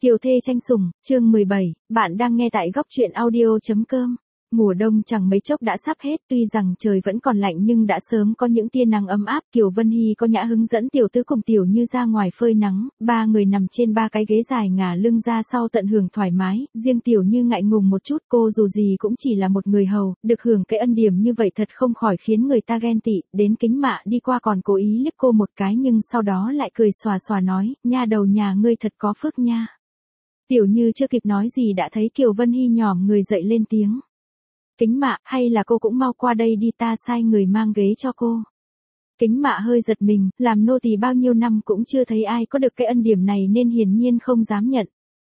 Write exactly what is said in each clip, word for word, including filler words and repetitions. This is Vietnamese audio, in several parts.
Kiều thê tranh sủng, chương mười bảy, bạn đang nghe tại góc truyện audio.com. Mùa đông chẳng mấy chốc đã sắp hết, tuy rằng trời vẫn còn lạnh nhưng đã sớm có những tia nắng ấm áp. Kiều Vân Hy có nhã hướng dẫn Tiểu Tứ cùng Tiểu Như ra ngoài phơi nắng, ba người nằm trên ba cái ghế dài ngả lưng ra sau tận hưởng thoải mái, riêng Tiểu Như ngại ngùng một chút, cô dù gì cũng chỉ là một người hầu, được hưởng cái ân điểm như vậy thật không khỏi khiến người ta ghen tị. Đến Kính Mạ đi qua còn cố ý liếc cô một cái nhưng sau đó lại cười xòa xòa nói, nha đầu nhà ngươi thật có phước nha. Tiểu Như chưa kịp nói gì đã thấy Kiều Vân Hy nhỏm người dậy lên tiếng. Kính Mạ, hay là cô cũng mau qua đây đi, ta sai người mang ghế cho cô. Kính Mạ hơi giật mình, làm nô tỳ bao nhiêu năm cũng chưa thấy ai có được cái ân điểm này nên hiển nhiên không dám nhận.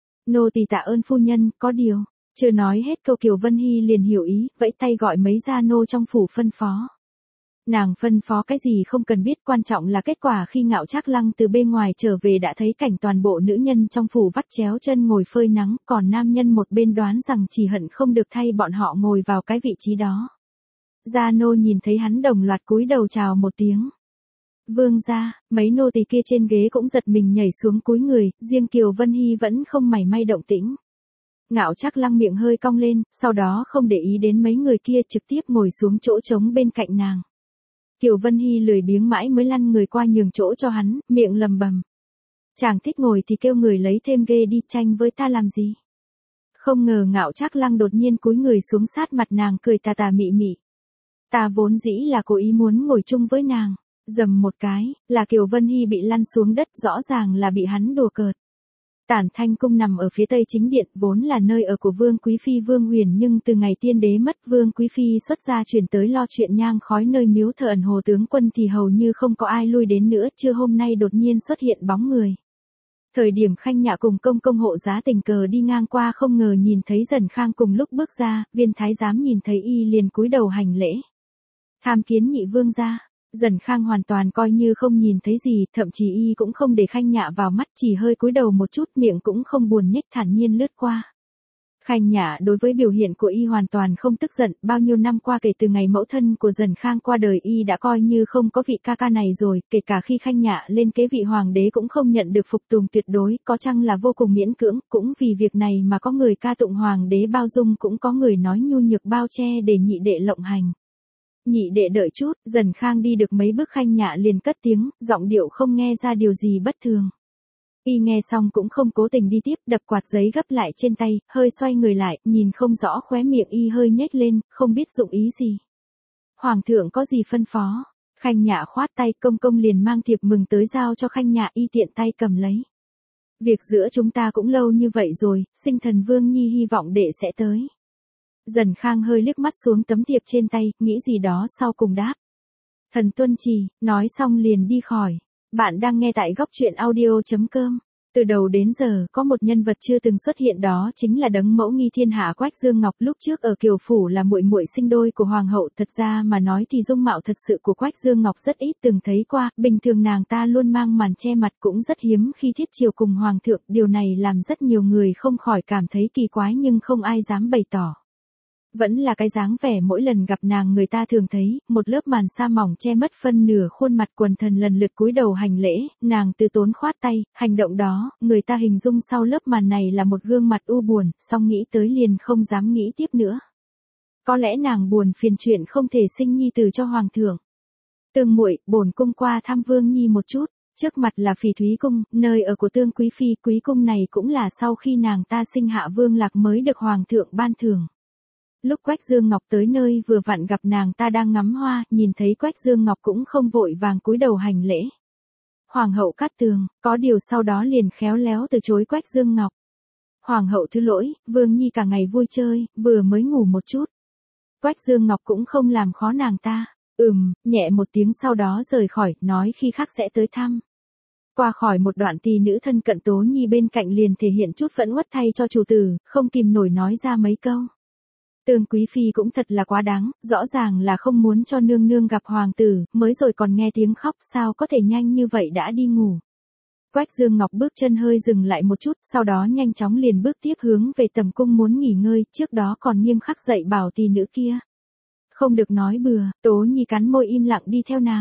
Nô tỳ tạ ơn phu nhân, có điều. Chưa nói hết câu Kiều Vân Hy liền hiểu ý, vẫy tay gọi mấy gia nô trong phủ phân phó. Nàng phân phó cái gì không cần biết, quan trọng là kết quả khi Ngạo Trác Lăng từ bên ngoài trở về đã thấy cảnh toàn bộ nữ nhân trong phủ vắt chéo chân ngồi phơi nắng, còn nam nhân một bên đoán rằng chỉ hận không được thay bọn họ ngồi vào cái vị trí đó. Gia nô nhìn thấy hắn đồng loạt cúi đầu chào một tiếng. Vương gia, mấy nô tỳ kia trên ghế cũng giật mình nhảy xuống cúi người, riêng Kiều Vân Hy vẫn không mảy may động tĩnh. Ngạo Trác Lăng miệng hơi cong lên, sau đó không để ý đến mấy người kia trực tiếp ngồi xuống chỗ trống bên cạnh nàng. Kiều Vân Hy lười biếng mãi mới lăn người qua nhường chỗ cho hắn, miệng lầm bầm. Chàng thích ngồi thì kêu người lấy thêm ghê đi, tranh với ta làm gì. Không ngờ Ngạo Trác Lăng đột nhiên cúi người xuống sát mặt nàng, cười tà tà mị mị. Ta vốn dĩ là cố ý muốn ngồi chung với nàng. Dầm một cái, là Kiều Vân Hy bị lăn xuống đất, rõ ràng là bị hắn đùa cợt. Tản Thanh Cung nằm ở phía tây chính điện, vốn là nơi ở của Vương Quý Phi Vương Huyền, nhưng từ ngày tiên đế mất, Vương Quý Phi xuất gia chuyển tới lo chuyện nhang khói nơi miếu thờ ẩn Hồ tướng quân thì hầu như không có ai lui đến nữa. Trưa hôm nay đột nhiên xuất hiện bóng người. Thời điểm Khanh Nhạ cùng công công hộ giá tình cờ đi ngang qua không ngờ nhìn thấy Dần Khang cùng lúc bước ra, viên thái giám nhìn thấy y liền cúi đầu hành lễ. Tham kiến nhị vương gia. Dần Khang hoàn toàn coi như không nhìn thấy gì, thậm chí y cũng không để Khanh Nhạ vào mắt, chỉ hơi cúi đầu một chút, miệng cũng không buồn nhếch thản nhiên lướt qua. Khanh Nhạ đối với biểu hiện của y hoàn toàn không tức giận, bao nhiêu năm qua kể từ ngày mẫu thân của Dần Khang qua đời y đã coi như không có vị ca ca này rồi, kể cả khi Khanh Nhạ lên kế vị hoàng đế cũng không nhận được phục tùng tuyệt đối, có chăng là vô cùng miễn cưỡng, cũng vì việc này mà có người ca tụng hoàng đế bao dung, cũng có người nói nhu nhược bao che để nhị đệ lộng hành. Nhị đệ đợi chút, Dần Khang đi được mấy bước Khanh Nhạ liền cất tiếng, giọng điệu không nghe ra điều gì bất thường. Y nghe xong cũng không cố tình đi tiếp, đập quạt giấy gấp lại trên tay, hơi xoay người lại, nhìn không rõ khóe miệng y hơi nhếch lên, không biết dụng ý gì. Hoàng thượng có gì phân phó? Khanh Nhạ khoát tay, công công liền mang thiệp mừng tới giao cho Khanh Nhạ, y tiện tay cầm lấy. Việc giữa chúng ta cũng lâu như vậy rồi, Sinh Thần Vương Nhi hy vọng đệ sẽ tới. Dần Khang hơi liếc mắt xuống tấm thiệp trên tay, nghĩ gì đó sau cùng đáp. Thần tuân chỉ, nói xong liền đi khỏi. Bạn đang nghe tại góc truyện audio.com. Từ đầu đến giờ, có một nhân vật chưa từng xuất hiện, đó chính là đấng mẫu nghi thiên hạ Quách Dương Ngọc, lúc trước ở Kiều phủ là muội muội sinh đôi của hoàng hậu. Thật ra mà nói thì dung mạo thật sự của Quách Dương Ngọc rất ít từng thấy qua, bình thường nàng ta luôn mang màn che mặt, cũng rất hiếm khi thiết chiều cùng hoàng thượng, điều này làm rất nhiều người không khỏi cảm thấy kỳ quái nhưng không ai dám bày tỏ. Vẫn là cái dáng vẻ mỗi lần gặp nàng người ta thường thấy, một lớp màn sa mỏng che mất phân nửa khuôn mặt, quần thần lần lượt cúi đầu hành lễ, nàng từ tốn khoát tay, hành động đó, người ta hình dung sau lớp màn này là một gương mặt u buồn, song nghĩ tới liền không dám nghĩ tiếp nữa. Có lẽ nàng buồn phiền chuyện không thể sinh nhi tử cho hoàng thượng. Tương muội, bổn cung qua thăm Vương Nhi một chút. Trước mặt là Phỉ Thúy Cung, nơi ở của Tương Quý Phi, quý cung này cũng là sau khi nàng ta sinh hạ Vương Lạc mới được hoàng thượng ban thưởng. Lúc Quách Dương Ngọc tới nơi vừa vặn gặp nàng ta đang ngắm hoa, nhìn thấy Quách Dương Ngọc cũng không vội vàng cúi đầu hành lễ. Hoàng hậu Cát Tường, có điều sau đó liền khéo léo từ chối Quách Dương Ngọc. Hoàng hậu thứ lỗi, Vương Nhi cả ngày vui chơi, vừa mới ngủ một chút. Quách Dương Ngọc cũng không làm khó nàng ta, ừm, nhẹ một tiếng sau đó rời khỏi, nói khi khác sẽ tới thăm. Qua khỏi một đoạn thì nữ thân cận Tố Nhi bên cạnh liền thể hiện chút phẫn uất thay cho chủ tử, không kìm nổi nói ra mấy câu. Tương Quý Phi cũng thật là quá đáng, rõ ràng là không muốn cho nương nương gặp hoàng tử, mới rồi còn nghe tiếng khóc, sao có thể nhanh như vậy đã đi ngủ. Quách Dương Ngọc bước chân hơi dừng lại một chút, sau đó nhanh chóng liền bước tiếp hướng về tầm cung muốn nghỉ ngơi, trước đó còn nghiêm khắc dạy bảo tỷ nữ kia. Không được nói bừa, Tố Nhi cắn môi im lặng đi theo nàng.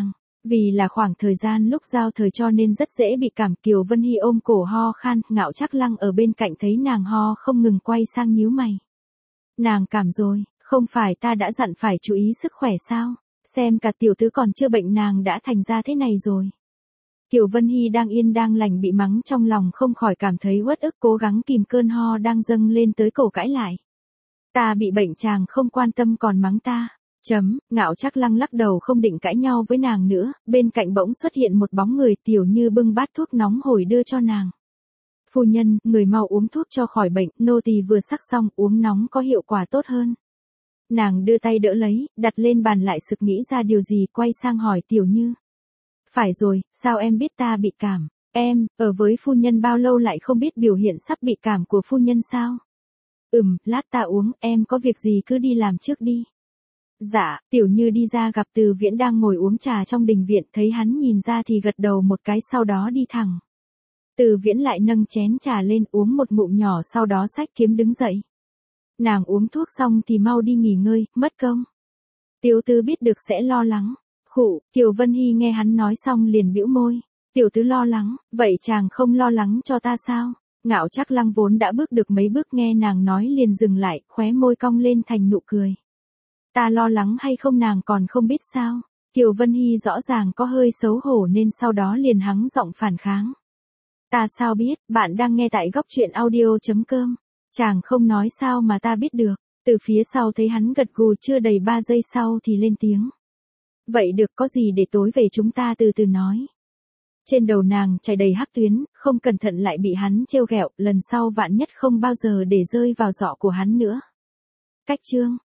Vì là khoảng thời gian lúc giao thời cho nên rất dễ bị cảm, Kiều Vân Hy ôm cổ ho khan, Ngạo Trác Lăng ở bên cạnh thấy nàng ho không ngừng quay sang nhíu mày. Nàng cảm rồi, không phải ta đã dặn phải chú ý sức khỏe sao, xem cả tiểu tứ còn chưa bệnh nàng đã thành ra thế này rồi. Kiều Vân Hy đang yên đang lành bị mắng trong lòng không khỏi cảm thấy uất ức, cố gắng kìm cơn ho đang dâng lên tới cổ cãi lại. Ta bị bệnh chàng không quan tâm còn mắng ta. Chấm, Ngạo Trác Lăng lắc đầu không định cãi nhau với nàng nữa, bên cạnh bỗng xuất hiện một bóng người, Tiểu Như bưng bát thuốc nóng hổi đưa cho nàng. Phu nhân, người mau uống thuốc cho khỏi bệnh, nô tỳ vừa sắc xong, uống nóng có hiệu quả tốt hơn. Nàng đưa tay đỡ lấy, đặt lên bàn lại sực nghĩ ra điều gì, quay sang hỏi Tiểu Như. Phải rồi, sao em biết ta bị cảm? Em, ở với phu nhân bao lâu lại không biết biểu hiện sắp bị cảm của phu nhân sao? Ừm, lát ta uống, em có việc gì cứ đi làm trước đi. Dạ, Tiểu Như đi ra gặp Từ Viễn đang ngồi uống trà trong đình viện, thấy hắn nhìn ra thì gật đầu một cái sau đó đi thẳng. Từ Viễn lại nâng chén trà lên uống một ngụm nhỏ sau đó xách kiếm đứng dậy. Nàng uống thuốc xong thì mau đi nghỉ ngơi, mất công. Tiểu Tứ biết được sẽ lo lắng. Khụ, Kiều Vân Hy nghe hắn nói xong liền bĩu môi. Tiểu Tứ lo lắng, vậy chàng không lo lắng cho ta sao? Ngạo Trác Lăng vốn đã bước được mấy bước nghe nàng nói liền dừng lại, khóe môi cong lên thành nụ cười. Ta lo lắng hay không nàng còn không biết sao? Kiều Vân Hy rõ ràng có hơi xấu hổ nên sau đó liền hắng giọng phản kháng. Ta sao biết, bạn đang nghe tại góc truyện audio chấm com. Chàng không nói sao mà ta biết được. Từ phía sau thấy hắn gật gù chưa đầy ba giây sau thì lên tiếng. Vậy được, có gì để tối về chúng ta từ từ nói. Trên đầu nàng chảy đầy hắc tuyến, không cẩn thận lại bị hắn trêu ghẹo, lần sau vạn nhất không bao giờ để rơi vào giọ của hắn nữa. Cách chương